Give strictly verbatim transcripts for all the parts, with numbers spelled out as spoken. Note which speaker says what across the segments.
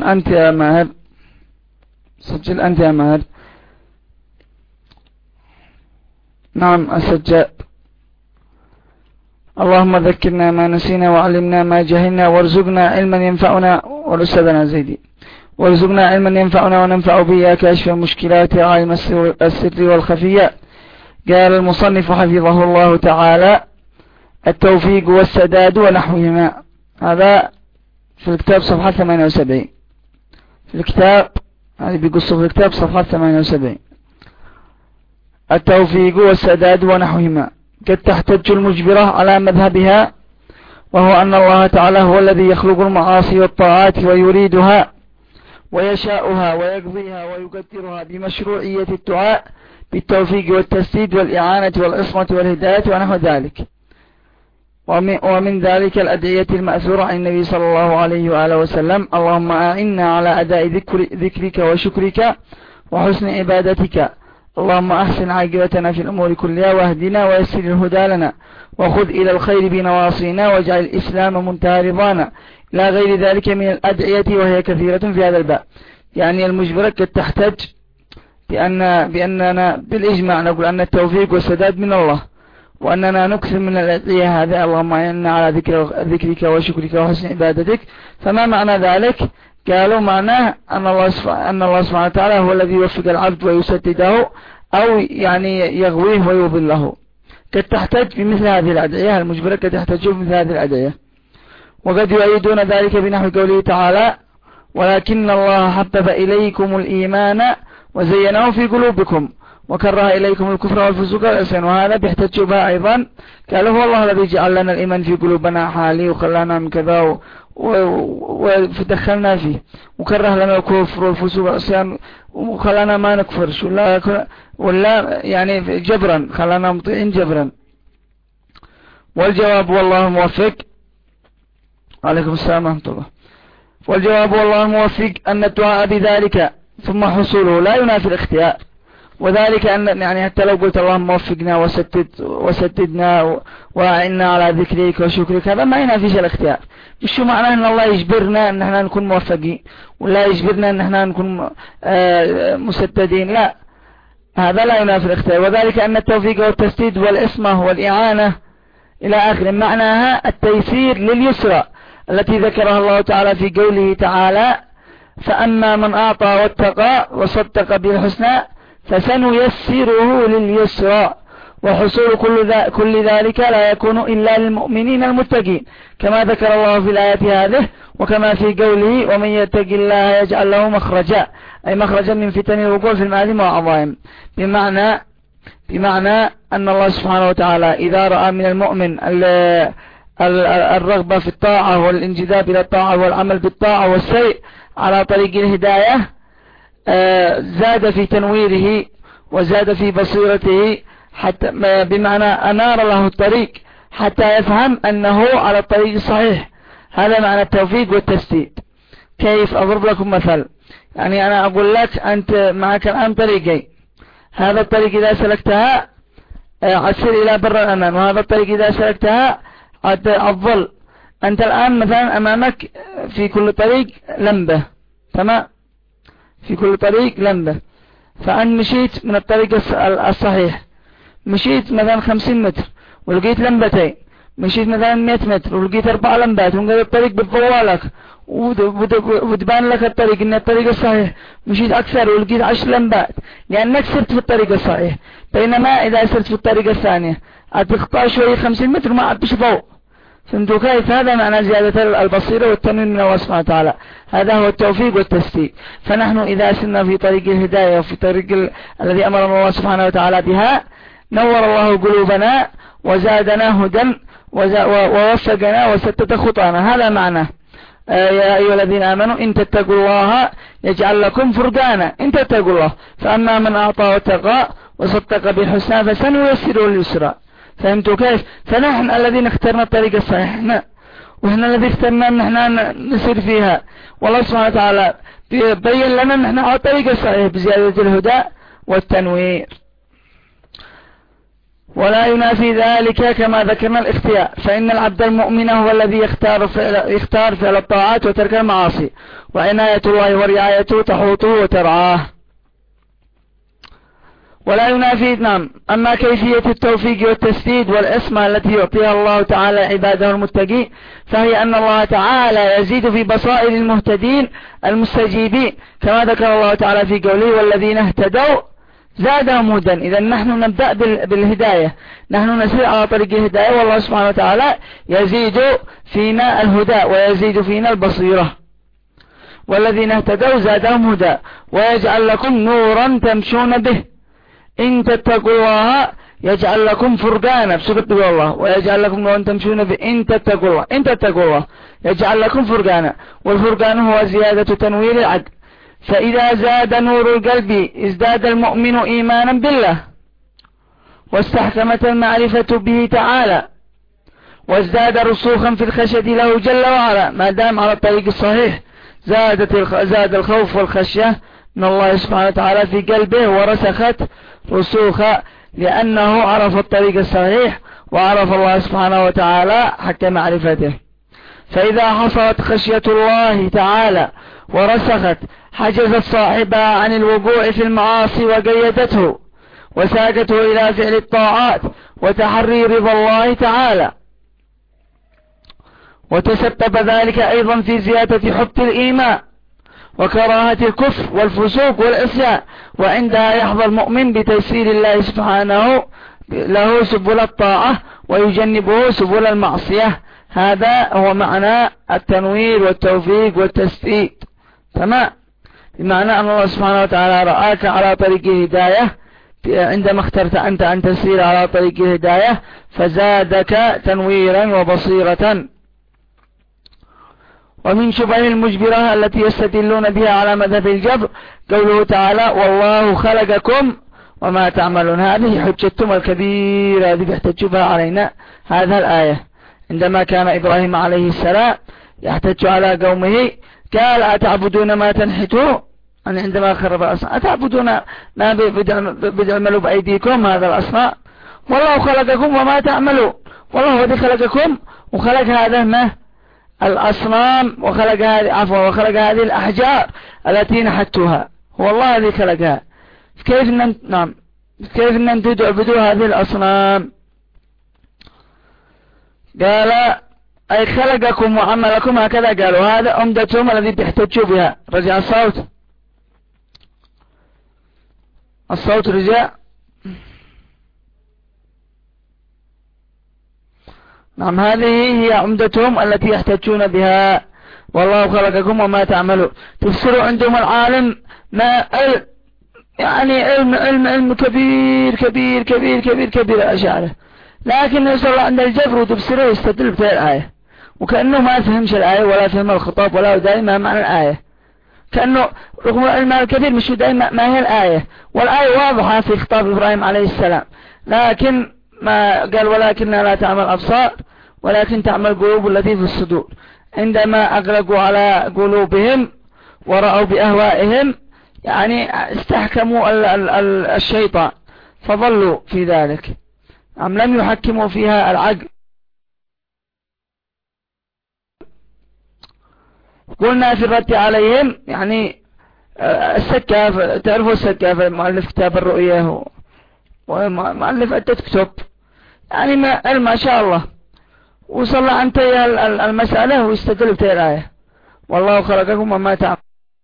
Speaker 1: أنت يا ماهر، سجل أنت يا ماهر. نعم السجاد. اللهم ذكرنا ما نسينا وعلمنا ما جهلنا وارزقنا علما ينفعنا، ورسلنا زيدي وارزقنا علما ينفعنا وننفع به كاشف المشكلات عالم السر والخفيات. قال المصنف حفظه الله تعالى: التوفيق والسداد ونحوهما. هذا في الكتاب صفحة ثمانية وسبعين. في الكتاب هذه بيقص في الكتاب صفحة ثمانية وسبعين. التوفيق والسداد ونحوهما. قد تحتج المجبرة على مذهبها، وهو أن الله تعالى هو الذي يخلق المعاصي والطاعات ويريدها ويشاؤها ويقضيها ويقدرها بمشروعية الدعاء بالتوفيق والتسديد والإعانة والعصمة والهداية ونحو ذلك. ومن ذلك الأدعية المأثورة عن النبي صلى الله عليه وآله وسلم: اللهم أعنا على أداء ذكر ذكرك وشكرك وحسن عبادتك، اللهم أحسن عاقبتنا في الأمور كلها واهدنا ويسر الهدى لنا وخذ إلى الخير بنواصينا واجعل الإسلام منتهى رضانا، لا غير ذلك من الأدعية وهي كثيرة في هذا الباب. يعني المجبرة قد تحتج بأن بأننا بالإجماع نقول أن التوفيق والسداد من الله، وأننا نكثر من الأدعية هذا: اللهم أعنا على ذكرك وشكرك وحسن عبادتك. فما معنى ذلك؟ قالوا معناه أن الله أن الله سبحانه وتعالى هو الذي يوفق العبد ويسدده، أو يعني يغويه ويضله. قد تحتج بمثل هذه الأدعية المجبرة، قد تحتج بمثل هذه الأدعية. وقد يؤيدون ذلك بنحو قوله تعالى: ولكن الله حبب إليكم الإيمان وزينه في قلوبكم وكره إليكم الكفر والفسوق والعصيان. وهذا بيحتج بها أيضا، قالوا هو الله الذي جعل لنا الإيمان في قلوبنا حالي وخلانا من كذا ودخلنا فيه، وكره لنا الكفر والفسوق والعصيان وخلانا ما نكفرش ولا ولا يعني جبرا، خلانا مطيعين جبرا. والجواب والله موفق. عليكم السلام ورحمة الله. والجواب والله موفق أن الدعاء بذلك ثم حصوله لا ينافي الاختيار، وذلك أن يعني حتى لو قلت اللهم وفقنا وسدد وسددنا وأعنا على ذكرك وشكرك، هذا ما ينافيش الاختيار. مش شو معناه أن الله يجبرنا أن احنا نكون موفقين ولا يجبرنا أن احنا نكون مسددين، لا، هذا لا ينافي الاختيار. وذلك أن التوفيق والتسديد والعصمة والإعانة إلى آخر معناها التيسير لليسرى التي ذكرها الله تعالى في قوله تعالى: فأما من أعطى واتقى وصدق بالحسنى فسنيسره لليسرى. وحصول كل, ذا كل ذلك لا يكون إلا للمؤمنين المتقين، كما ذكر الله في الآية هذه، وكما في قوله: ومن يتق الله يجعل له مخرجا، أي مخرجا من فتن الوقوع في المآثم والعظائم. بمعنى بمعنى أن الله سبحانه وتعالى إذا رأى من المؤمن الرغبة في الطاعة والانجذاب إلى الطاعة والعمل بالطاعة والسيء على طريق الهداية، زاد في تنويره وزاد في بصيرته، حتى بمعنى أنار له الطريق حتى يفهم أنه على الطريق الصحيح. هذا معنى التوفيق والتسديد. كيف؟ أضرب لكم مثل. يعني أنا أقول لك أنت معك الآن طريقين، هذا الطريق إذا سلكتها عسير إلى بر الأمان، وهذا الطريق إذا سلكتها الظل. أنت الآن مثلا أمامك في كل طريق لمبة، تمام؟ في كل طريق لمبة، فأن مشيت من الطريق الصحيح، مشيت مثلا خمسين متر ولقيت لمبتين، مشيت مثلا مئة متر ولقيت أربع لمبات، ونقل الطريق بتضوالك وتبان لك الطريق إن الطريق الصحيح، مشيت أكثر ولقيت عشر لمبات لأنك سرت في الطريق الصحيح. بينما إذا سرت في الطريق الثانية أتقطع شوي خمسين متر ما عاد ضوء. فهمتوا كيف؟ هذا معنى زيادة البصيرة والتنوين من الله سبحانه وتعالى. هذا هو التوفيق والتسديد. فنحن إذا سرنا في طريق الهداية وفي طريق ال... الذي أمر الله سبحانه وتعالى بها، نور الله قلوبنا وزادنا هدى ووفقنا وسدد خطانا. هذا معناه يا أيها الذين آمنوا إن تتقوا الله يجعل لكم فرقانا. إن تتقوا الله، فأما من أعطى واتقى وصدق بالحسنى فسنيسره لليسرى. فهمتوا كيف؟ فنحن الذين اخترنا الطريق الصحيح، وإحنا الذي اخترنا أن احنا نسير فيها، والله سبحانه وتعالى بين لنا أن احنا على الطريق الصحيح بزيادة الهدى والتنوير. ولا ينافي ذلك كما ذكرنا الاختيار، فإن العبد المؤمن هو الذي يختار فعل, يختار فعل الطاعات وترك المعاصي، وعناية الله ورعايته تحوطه وترعاه. ولا ينافي نعم. أما كيفية التوفيق والتسديد والعصمة التي يعطيها الله تعالى عباده المتقين، فهي أن الله تعالى يزيد في بصائر المهتدين المستجيبين، كما ذكر الله تعالى في قوله والذين اهتدوا زادهم هدى. إذا نحن نبدأ بالهداية، نحن نسير على طريق الهداية، والله سبحانه وتعالى يزيد فينا الهدى ويزيد فينا البصيرة. والذين اهتدوا زادهم هدى ويجعل لكم نورا تمشون به إن تتقوا الله يجعل لكم فرقانا بسبب الله، ويجعل لكم نورا تمشون به إن تتقوا الله، إن تتقوا الله يجعل لكم فرقانا. والفرقان هو زيادة تنوير العقل، فإذا زاد نور القلب ازداد المؤمن إيمانا بالله، واستحكمت المعرفة به تعالى، وازداد رسوخا في الخشية له جل وعلا. ما دام على الطريق الصحيح زادت زاد الخوف والخشية من الله سبحانه وتعالى في قلبه، ورسخت رسوخا لأنه عرف الطريق الصحيح وعرف الله سبحانه وتعالى حتى معرفته. فإذا حصلت خشية الله تعالى ورسخت حجزت صاحبها عن الوقوع في المعاصي وقيدته وساقته إلى فعل الطاعات وتحري رضا الله تعالى، وتسبب ذلك أيضا في زيادة حب الإيمان وكراهة الكفر والفسوق والعصيان. وعندها يحظى المؤمن بتيسير الله سبحانه له سبل الطاعة ويجنبه سبل المعصية. هذا هو معنى التنوير والتوفيق والتسديد. تمام، بمعنى أن الله سبحانه وتعالى رآك على طريق الهداية عندما اخترت أنت أن تسير على طريق الهداية، فزادك تنويرا وبصيرة. ومن شبه المجبرة التي يستدلون بها على مذهب الجبر قوله تعالى والله خلقكم وما تعملون. هذه حجتهم الكبيرة التي يحتج بها علينا هذا الآية. عندما كان إبراهيم عليه السلام يحتج على قومه قال أتعبدون ما تنحتون، يعني عندما خرب الأصنام أتعبدون ما بتعملوا بأيديكم هذا الأصنام، والله خلقكم وما تعملون. والله هو الذي خلقكم وخلق هذا ما الأصنام وخلق هذه عفوا وخلق هذه الأحجار التي نحتوها، هو الله الذي خلقها. كيف أن نعم كيف أن أنتم تعبدوا هذه الأصنام؟ قال أي خلقكم وعملكم، هكذا قالوا. هذا عمدتهم الذي بيحتجوا بها. رجع الصوت، الصوت رجع. نعم، هذه هي عمدتهم التي يحتجون بها. والله خلقكم وما تعملون. تفسروا عندهم العالم ما يعني علم علم علم كبير كبير كبير كبير كبير أشعره، لكن يصل عند الجبر وتفسره يستدل بتاع الآية، وكأنه ما فهمش الآية ولا فهم الخطاب ولا دائما معنى الآية، كأنه رغم العلم الكبير مش دائما ما هي الآية. والآية واضحة في خطاب إبراهيم عليه السلام، لكن ما قال ولكنها لا تعمل أبصار ولكن تعمل قلوب التي في الصدور. عندما أغلقوا على قلوبهم ورأوا بأهوائهم يعني استحكموا ال ال ال الشيطان فظلوا في ذلك، أم لم يحكموا فيها العقل. قلنا في الرد عليهم يعني السكاف، تعرفوا السكاف مؤلف كتاب الرؤية ومؤلف عدة كتب، يعني ما, ما شاء الله وصل عن تي المسألة ويستدل بتي الآية والله خلقكم وما تعملون.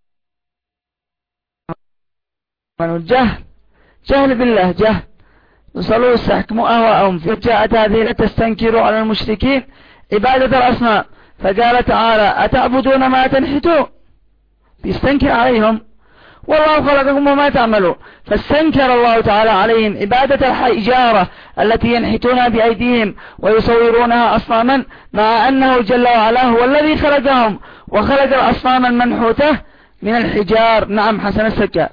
Speaker 1: جهل جهل بالله، جهل وصلوا استحكموا أهواءهم. فجاءت هذه تستنكروا على المشركين عبادة الأصنام، فقال تعالى أتعبدون ما تنحتون، بيستنكر عليهم والله خلقكم وما تعملون. فاستنكر الله تعالى عليهم عبادة الحجارة التي ينحتونها بأيديهم ويصورونها أصناما، مع أنه جل وعلا هو الذي خلقهم وخلق الأصنام المنحوتة من الحجار. نعم حسن السكاف،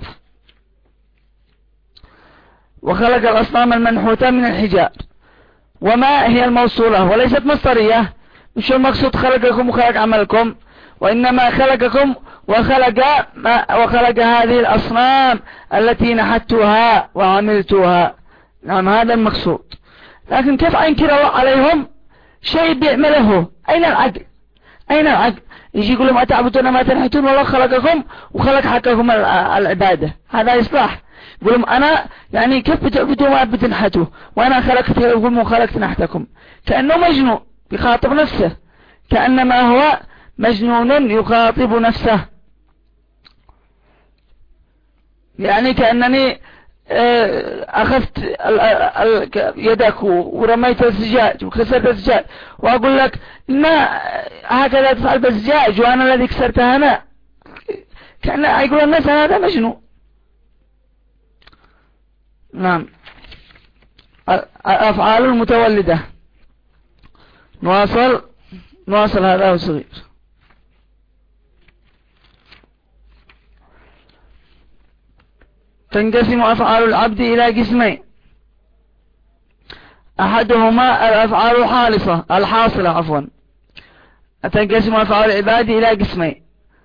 Speaker 1: وخلق الأصنام المنحوتة من الحجار. وما هي الموصولة وليست مصدرية، مش المقصود خلقكم وخلق عملكم، وإنما خلقكم وخلق ما وخلق هذه الأصنام التي نحتوها وعملتوها. نعم هذا المقصود. لكن كيف أنكر الله عليهم شيء بيعمله؟ أين العدل؟ أين العدل؟ يجي يقول لهم أتعبدون ما تنحتون والله خلقكم وخلق حقكم العبادة، هذا إصلاح. يقول لهم أنا يعني كيف بتعبدوا ما بتنحتوا وأنا خلقتكم وخلقت نحتكم؟ كأنه مجنون يخاطب نفسه، كأنما هو مجنون يخاطب نفسه، يعني كأنني أخذت يدك ورميت الزجاج وكسرت الزجاج وأقول لك ما هكذا تفعل بالزجاج وأنا الذي كسرتها أنا، كأن يقول الناس هذا مجنون. نعم. الأفعال المتولدة، نواصل نواصل هذا صغير. تنقسم أفعال العبد إلى قسمين، أحدهما الأفعال الحالصة الحاصلة عفوا تنقسم أفعال العباد إلى قسمين،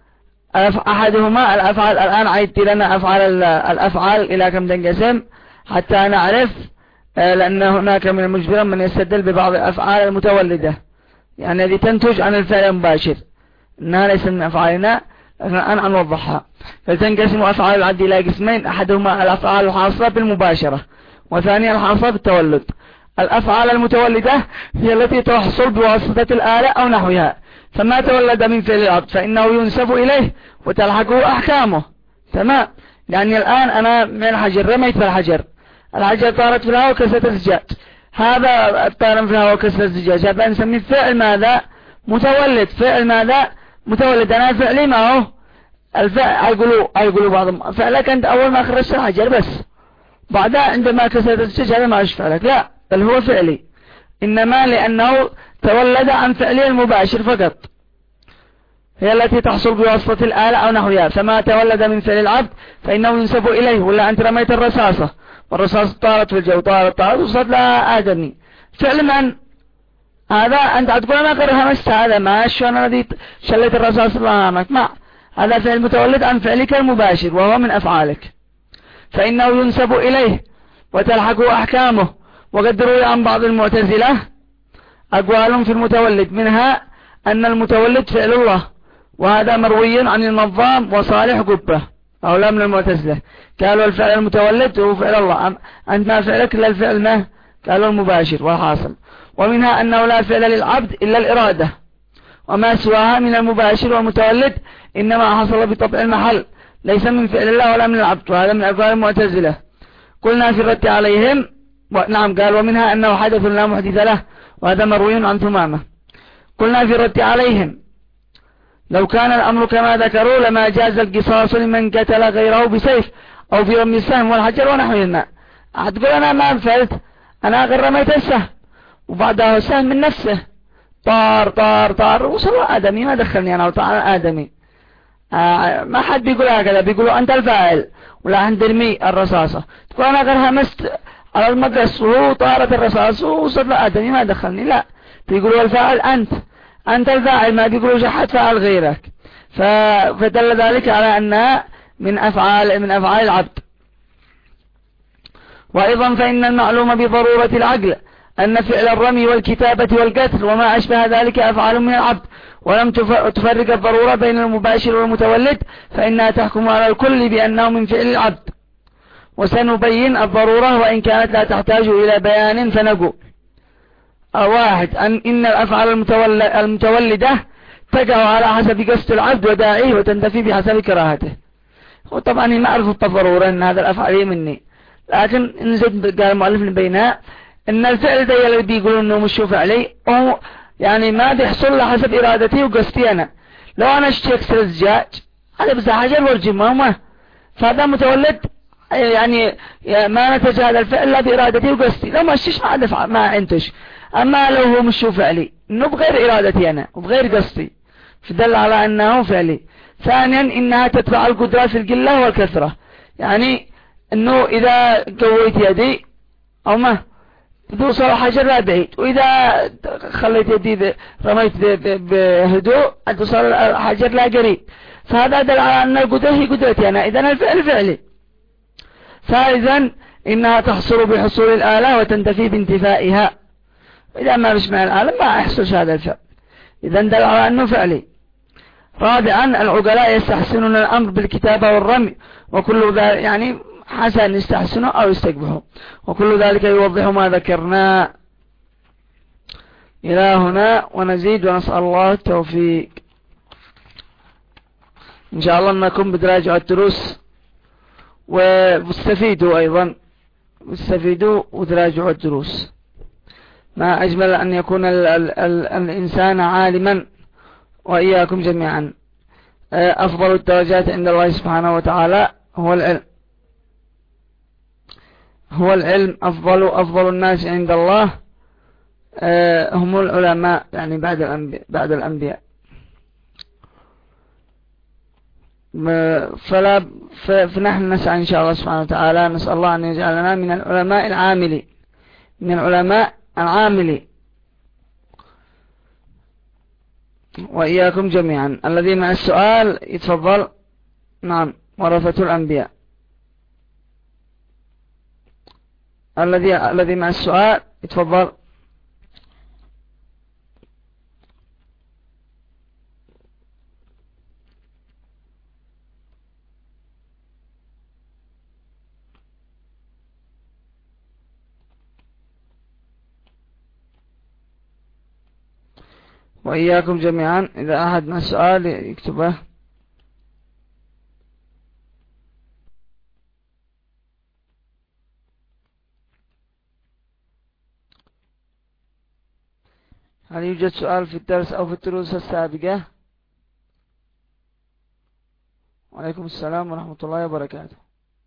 Speaker 1: أحدهما الأفعال. الآن عيدت لنا أفعال الأفعال إلى كم تنقسم حتى نعرف، لأن هناك من المجبرين من يستدل ببعض الأفعال المتولدة يعني التي تنتج عن الفعل المباشر، إنها ليس من أفعالنا لكن الآن نوضحها. فتنقسم أفعال العبد إلى قسمين، أحدهما الأفعال الحاصلة بالمباشرة وثانيا الحاصلة بالتولد. الأفعال المتولدة هي التي تحصل بواسطة الآلة أو نحوها، فما تولد من فعل العبد فإنه ينسب إليه وتلحقه أحكامه. تمام. يعني الآن أنا من الحجر رميت في الحجر، الحجر طارت في الهواء وكسرت الزجاج، هذا طار في الهواء وكسرت الزجاج، هذا نسميه فعل ماذا؟ متولد. فعل ماذا؟ متولد. أنا فعلي ما هو الفعل، يقولوا يقولوا بعضهم فعلك أنت أول ما خرجت الحجر بس، بعدها عندما كسرت الزجاج هذا ما أشفع لك، لا بل هو فعلي، إنما لأنه تولد عن فعله المباشر فقط، هي التي تحصل بواسطة الآلة أو نحوها. فما تولد من فعل العبد فإنه ينسب إليه. ولا أنت رميت الرصاصة والرصاصة طارت في الجو، طارت طارت وصلت لها آدمي، فعل من؟ هذا أنت تقول أنا قرها مست هذا ما شلون الذي شلت الرصاصة أمامك، ما هذا فعل متولد عن فعلك المباشر وهو من أفعالك، فإنه ينسب إليه وتلحقه أحكامه. وقد روي عن بعض المعتزلة أقوال في المتولد، منها أن المتولد فعل الله، وهذا مروي عن النظام وصالح قبة أو لا من المعتزلة، قالوا الفعل المتولد هو فعل الله، أنت ما فعلك إلا الفعل ما قالوا المباشر والحاصل. ومنها أنه لا فعل للعبد إلا الإرادة، وما سواها من المباشر والمتولد إنما حصل بطبع المحل ليس من فعل الله ولا من العبد، وهذا من أقوال المعتزلة. قلنا في الرد عليهم نعم قال ومنها أنه حدث لا محدث له، وهذا مروي عن ثمامة. قلنا في الرد عليهم لو كان الأمر كما ذكروا لما جاز القصاص لمن قتل غيره بسيف أو برمي السهم والحجر ونحوهما. تقول أنا ما فعلت، أنا غير رميت السهم وبعدها السهم من نفسه طار طار طار وصل آدمي، ما دخلني أنا وطار آدمي. آه ما حد بيقول هكذا، بيقولوا أنت الفاعل ولا أنت ترمي الرصاصة. تقول أنا غير همست على المقص وطارت الرصاصة وصل آدمي ما دخلني، لا بيقولوا الفاعل أنت أنت الفاعل، ما بيقولوا جحد فاعل غيرك. فدل ذلك على أنها من أفعال من أفعال العبد. وأيضا فإن المعلوم بضرورة العقل أن فعل الرمي والكتابة والقتل وما أشبه ذلك أفعال من العبد، ولم تفرق الضرورة بين المباشر والمتولد فإنها تحكم على الكل بأنه من فعل العبد. وسنبين الضرورة وإن كانت لا تحتاج إلى بيان فنقول واحد أن إن الأفعال المتولدة تقع على حسب قصد العبد وداعيه وتنتفي بحسب كراهته. وطبعا ما أعرف الضرورة أن هذا الأفعال مني، لكن نزد قال المؤلف بينها إن الفعل ده اللي بيقولوا إنه مش فعلي أو يعني ما بيحصل له حسب إرادتي وقصدي أنا. لو أنا اشتري أكسر الزجاج هذا بس حجر والجمامة، فهذا متولد يعني ما نتج هذا الفعل لا بإرادتي وقصدي، لو ما اشتش ما أدفع ما أنتش. أما لو هو مش فعلي إنه بغير إرادتي أنا وبغير قصدي فدل على أنه فعلي. ثانيا إنها تتبع القدرة في القلة والكثرة، يعني إنه إذا قويت يدي أو ما توصل حجر لا بعيد، وإذا خليت يدي رميت بهدوء توصل الحجر لا قريب، فهذا دل على أن القدرة هي قدرتي أنا، إذن الفعل فعلي. فإذن إنها تحصل بحصول الآلة وتنتفي بانتفائها. إذا ما بسمع الآلة ما يحصل هذا الفعل، إذا دل على أنه فعلي. رابعا العقلاء يستحسنون الأمر بالكتابة والرمي، وكل ذلك يعني حسن يستحسنه أو يستقبحه، وكل ذلك يوضح ما ذكرنا. إلى هنا ونزيد، ونسأل الله التوفيق. إن شاء الله أنكم بتراجعوا الدروس واستفيدوا أيضا، استفيدوا وتراجعوا الدروس. ما أجمل أن يكون ال ال ال الإنسان عالما، وإياكم جميعا. أفضل الدرجات عند الله سبحانه وتعالى هو العلم، هو العلم. أفضل أفضل الناس عند الله هم العلماء، يعني بعد الأنبياء, بعد الأنبياء. فلا فنحن نسعى إن شاء الله سبحانه وتعالى، نسأل الله أن يجعلنا من العلماء العاملين، من العلماء العاملين، وإياكم جميعا. الذي مع السؤال يتفضل. نعم، ورثة الأنبياء. الذي الذي مع السؤال يتفضل. وإياكم جميعا. إذا أحد مع السؤال يكتبه. هل يوجد سؤال في الدرس أو في الدروس السابقة؟ وعليكم السلام ورحمة الله وبركاته.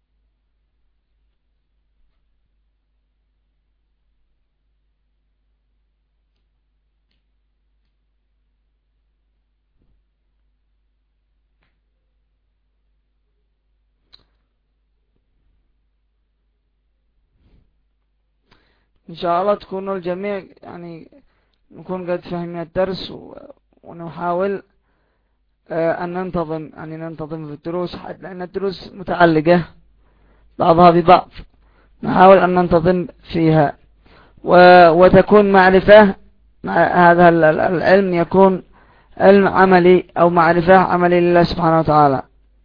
Speaker 1: إن شاء الله تكونوا الجميع يعني نكون قد فهمنا الدرس، ونحاول أن ننتظم، يعني ننتظم في الدروس، لأن الدروس متعلقة بعضها ببعض، نحاول أن ننتظم فيها، وتكون معرفة هذا العلم يكون علم عملي أو معرفة عملي لله سبحانه وتعالى.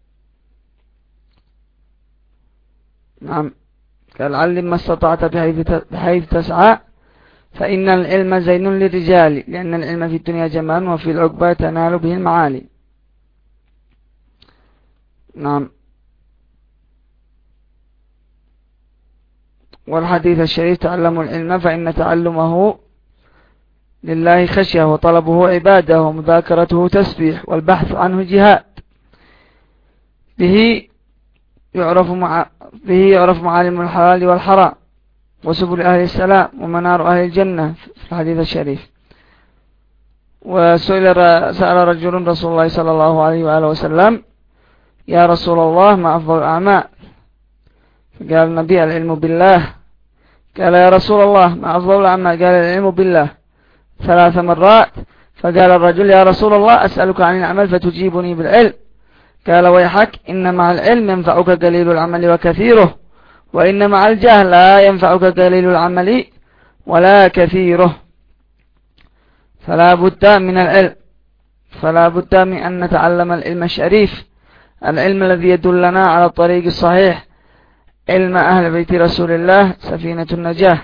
Speaker 1: نعم، قال ما استطعت بحيث تسعى، فإن العلم زين للرجال، لأن العلم في الدنيا جمال، وفي العقبى تنال به المعالي. نعم. والحديث الشريف تعلموا العلم فإن تعلمه لله خشية، وطلبه عبادة، ومذاكرته تسبيح، والبحث عنه جهاد. به يعرف مع به يعرف معالم الحلال والحرام، وسبل أهل السلام، ومنار أهل الجنة في الحديث الشريف. وسئل سأل رجل رسول الله صلى الله عليه وآله وسلم: يا رسول الله ما أفضل الأعمال؟ فقال النبي: العلم بالله. قال: يا رسول الله ما أفضل الأعمال؟ قال: العلم بالله ثلاث مرات. فقال الرجل: يا رسول الله أسألك عن العمل فتجيبني بالعلم. قال: ويحك، إن مع العلم ينفعك قليل العمل وكثيره، وإن مع الجهل لا ينفعك قليل العمل ولا كثيره. فلا بد من العلم، فلا بد من أن نتعلم العلم الشريف، العلم الذي يدلنا على الطريق الصحيح، علم أهل بيت رسول الله سفينة النجاة.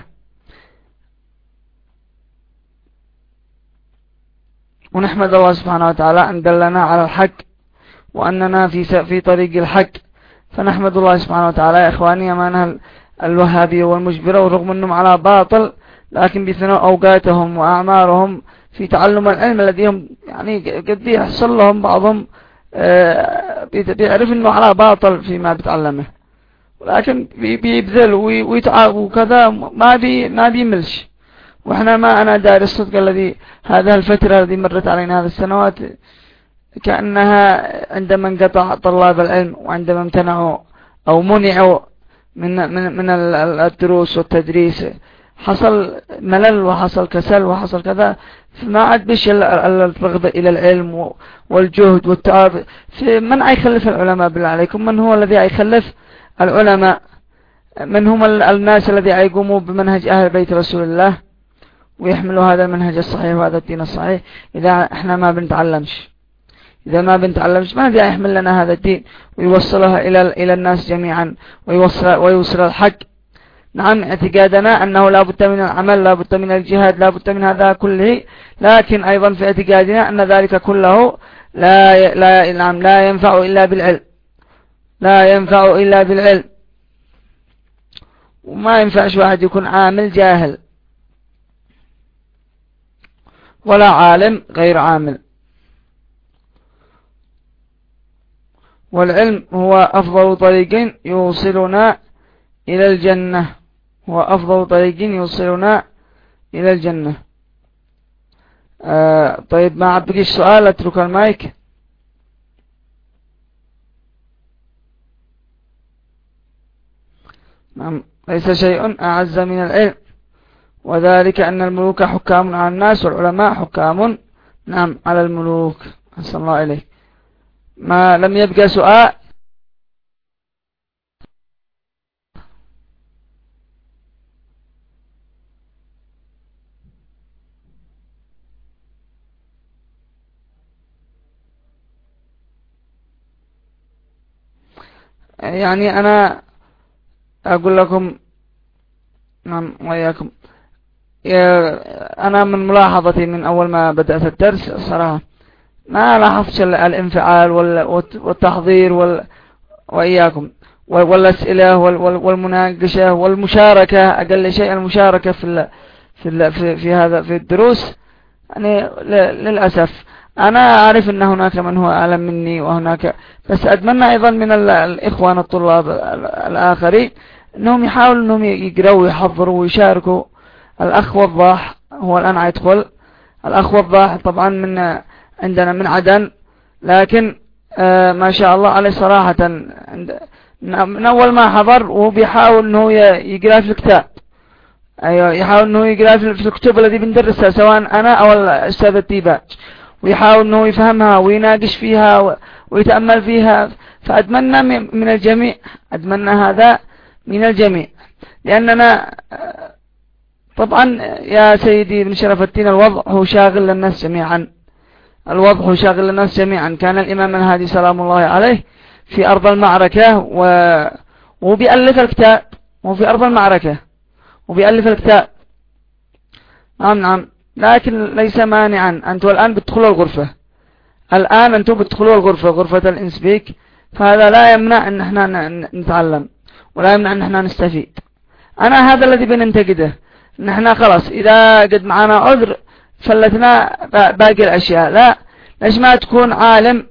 Speaker 1: ونحمد الله سبحانه وتعالى أن دلنا على الحق، وأننا في في طريق الحق. فنحمد الله سبحانه وتعالى يا إخواني أمانها الوهابية والمجبرة، ورغم أنهم على باطل لكن بيثنوا أوقاتهم وأعمارهم في تعلم العلم الذي هم يعني قد يحصل لهم بعضهم بيعرف أنه على باطل فيما بيتعلمه، ولكن بيبذل ويتعب وكذا، ما بي ما بيملش. وإحنا ما أنا داري الصدق الذي هذه الفترة التي مرت علينا هذه السنوات كأنها عندما انقطع طلاب العلم، وعندما امتنعوا أو منعوا من من من الدروس والتدريس، حصل ملل وحصل كسل وحصل كذا، فما عاد بش الرغبة إلى العلم والجهد والتعب. من يخلف العلماء بالله عليكم؟ من هو الذي يخلف العلماء؟ من هم الناس الذي يقوموا بمنهج أهل بيت رسول الله ويحملوا هذا المنهج الصحيح وهذا الدين الصحيح؟ إذا احنا ما بنتعلمش إذا ما بنتعلمش ماذا يحمل لنا هذا الدين ويوصلها إلى إلى الناس جميعا ويوصل ويوصل الحق؟ نعم، اعتقادنا أنه لا بد من العمل، لا بد من الجهاد، لا بد من هذا كله، لكن أيضا في اعتقادنا أن ذلك كله لا لا نعم لا ينفع إلا بالعلم، لا ينفع إلا بالعلم. وما ينفعش واحد يكون عامل جاهل ولا عالم غير عامل. والعلم هو أفضل طريق يوصلنا إلى الجنة، هو أفضل طريق يوصلنا إلى الجنة. آه طيب، ما عبقيش سؤال، أترك المايك. نعم، ليس شيء أعز من العلم، وذلك أن الملوك حكام على الناس والعلماء حكام نعم على الملوك. أحسن الله إليك. ما لم يبقى سؤال. يعني أنا أقول لكم نعم وإياكم، أنا من ملاحظتي من أول ما بدأت الدرس صراحة ما لاحظت الانفعال والتحضير وال... وإياكم والأسئلة والمناقشة والمشاركة، أقل شيء المشاركة في ال... في ال... في في هذا في الدروس. يعني للأسف أنا أعرف أن هناك من هو أعلم مني وهناك، بس أتمنى أيضا من الإخوان الطلاب الآخرين أنهم يحاولوا أنهم يقرأوا ويحضروا ويشاركوا. الأخ وضاح هو الآن يدخل، الأخ وضاح طبعا من عندنا من عدن، لكن آه ما شاء الله عليه صراحة من أول ما حضر وهو بيحاول أنه يقرأ في الكتاب. أيوة، يحاول أنه يقرأ في الكتب التي بندرسها سواء أنا أو الأستاذ التيباج، ويحاول أنه يفهمها ويناقش فيها ويتأمل فيها. فأتمنى من الجميع، أتمنى هذا من الجميع، لأننا طبعا يا سيدي ابن شرف الدين الوضع هو شاغل للناس جميعا، الوضع هو شاغل للناس جميعا. كان الإمام الهادي سلام الله عليه في أرض المعركة و... وبيألف الكتاب، وفي أرض المعركة وبيألف الكتاب. نعم نعم، لكن ليس مانعا أنتم الآن بتدخلوا الغرفة، الآن أنتم بتدخلوا الغرفة، غرفة الانسبيك، فهذا لا يمنع أن احنا نتعلم ولا يمنع أن احنا نستفيد. أنا هذا الذي بننتقده، أن احنا خلاص إذا قد معنا عذر فلتنا باقي الأشياء. لا، ليش ما تكون عالم؟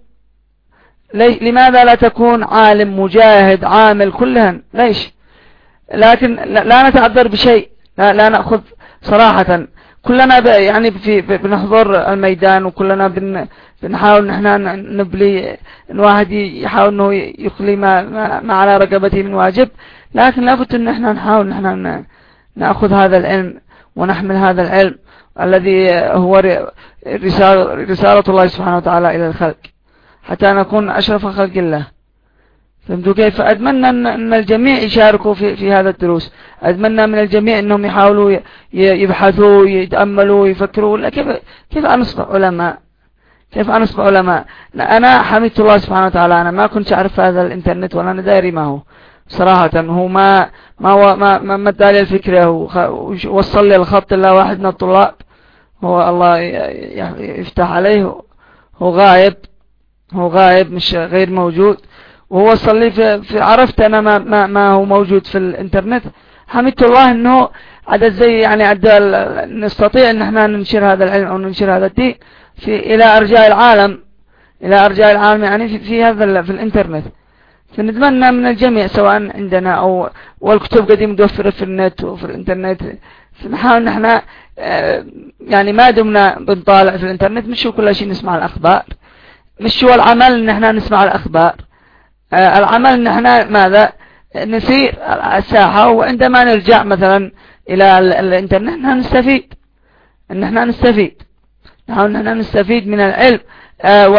Speaker 1: لماذا لا تكون عالم مجاهد عامل كلهن؟ ليش؟ لكن لا نتعذر بشيء، لا, لا نأخذ صراحة. كلنا يعني في بنحضر الميدان، وكلنا بن بنحاول نحن نبلي، الواحد يحاول انه يخلي ما, ما, ما على رقبته من واجب، لكن لابد ان احنا نحاول نحن نأخذ هذا العلم ونحمل هذا العلم الذي هو رسالة, رسالة الله سبحانه وتعالى إلى الخلق، حتى نكون أشرف خلق الله. فهمتوا كيف؟ أتمنى أن الجميع يشاركوا في, في هذا الدروس. أتمنى من الجميع أنهم يحاولوا يبحثوا يتأملوا يفكروا كيف كيف أنصبح علماء، كيف أنصبح علماء. أنا حمدت الله سبحانه وتعالى، أنا ما كنت أعرف هذا الإنترنت ولا أنا داري ما هو صراحة. هو ما ما هو ما ما مدالي الفكرة ووصل لي الخط إلا واحد من الطلاب، هو الله يفتح عليه، هو غايب، هو غايب مش غير موجود، وهو صلي في, في عرفت أنا ما, ما, ما هو موجود في الإنترنت. حمدت الله أنه عدد زي يعني عدد نستطيع أن احنا ننشر هذا العلم أو ننشر هذا الدين في إلى أرجاء العالم، إلى أرجاء العالم يعني في, في هذا في الإنترنت. فنتمنى من الجميع سواء عندنا أو والكتب قد متوفرة في النت وفي الإنترنت، فنحاول نحن يعني ما دمنا بنطالع في الإنترنت مش هو كل شيء نسمع الأخبار، مش هو العمل ان احنا نسمع الأخبار، العمل ان احنا ماذا نسير الساحة، وعندما نرجع مثلا إلى الإنترنت نحن نستفيد، ان احنا نستفيد نحاول ان احنا نستفيد من العلم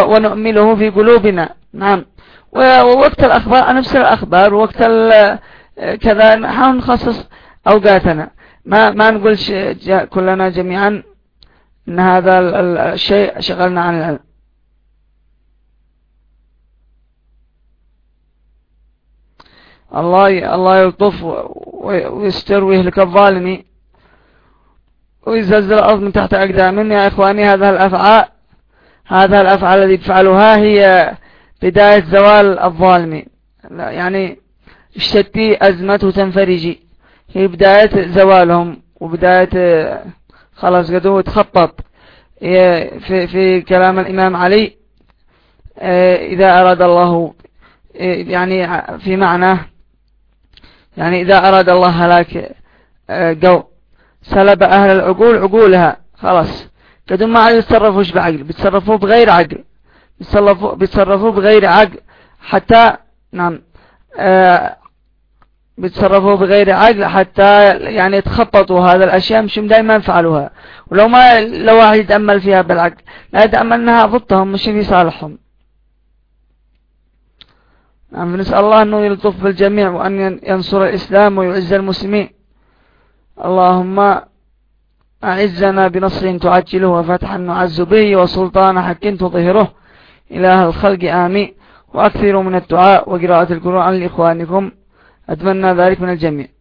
Speaker 1: ونؤمله في قلوبنا. نعم، ووقت الأخبار نفس الأخبار، وقت كذا نحاول نخصص أوقاتنا، ما ما نقول كلنا جميعا إن هذا الشيء شغلنا عن العلم. الله الله يلطف ويستر ويهلك الظالمين ويزلزل الأرض من تحت أقدامهم. يا إخواني، هذا الأفعال هذا الأفعال التي تفعلها هي بداية زوال الظالمين، يعني اشتدي أزمته تنفرجي، هي بداية زوالهم وبداية خلاص قدوه تخطط. في, في كلام الإمام علي إذا أراد الله، يعني في معنى يعني إذا أراد الله هلاك قوم سلب أهل العقول عقولها، خلاص قدوم ما عاد يتصرفوش بعقل، بيتصرفوا بغير عقل، بيتصرفوا, بيتصرفوا بغير عقل حتى نعم آه بيتصرفوا بغير عقل حتى يعني يتخططوا هذا الأشياء، مش دائما يفعلوها. ولو ما لو واحد يتأمل فيها بالعقل لا يتأمل أنها ضدهم مش في صالحهم. نعم، نسأل الله أنه يلطف بالجميع وأن ينصر الإسلام ويعز المسلمين. اللهم أعزنا بنصر تعجله وفتحا نعز به وسلطان حق تظهره إله الخلق آمين. وأكثروا من الدعاء وقراءة القرآن لإخوانكم، أتمنى ذلك من الجميع.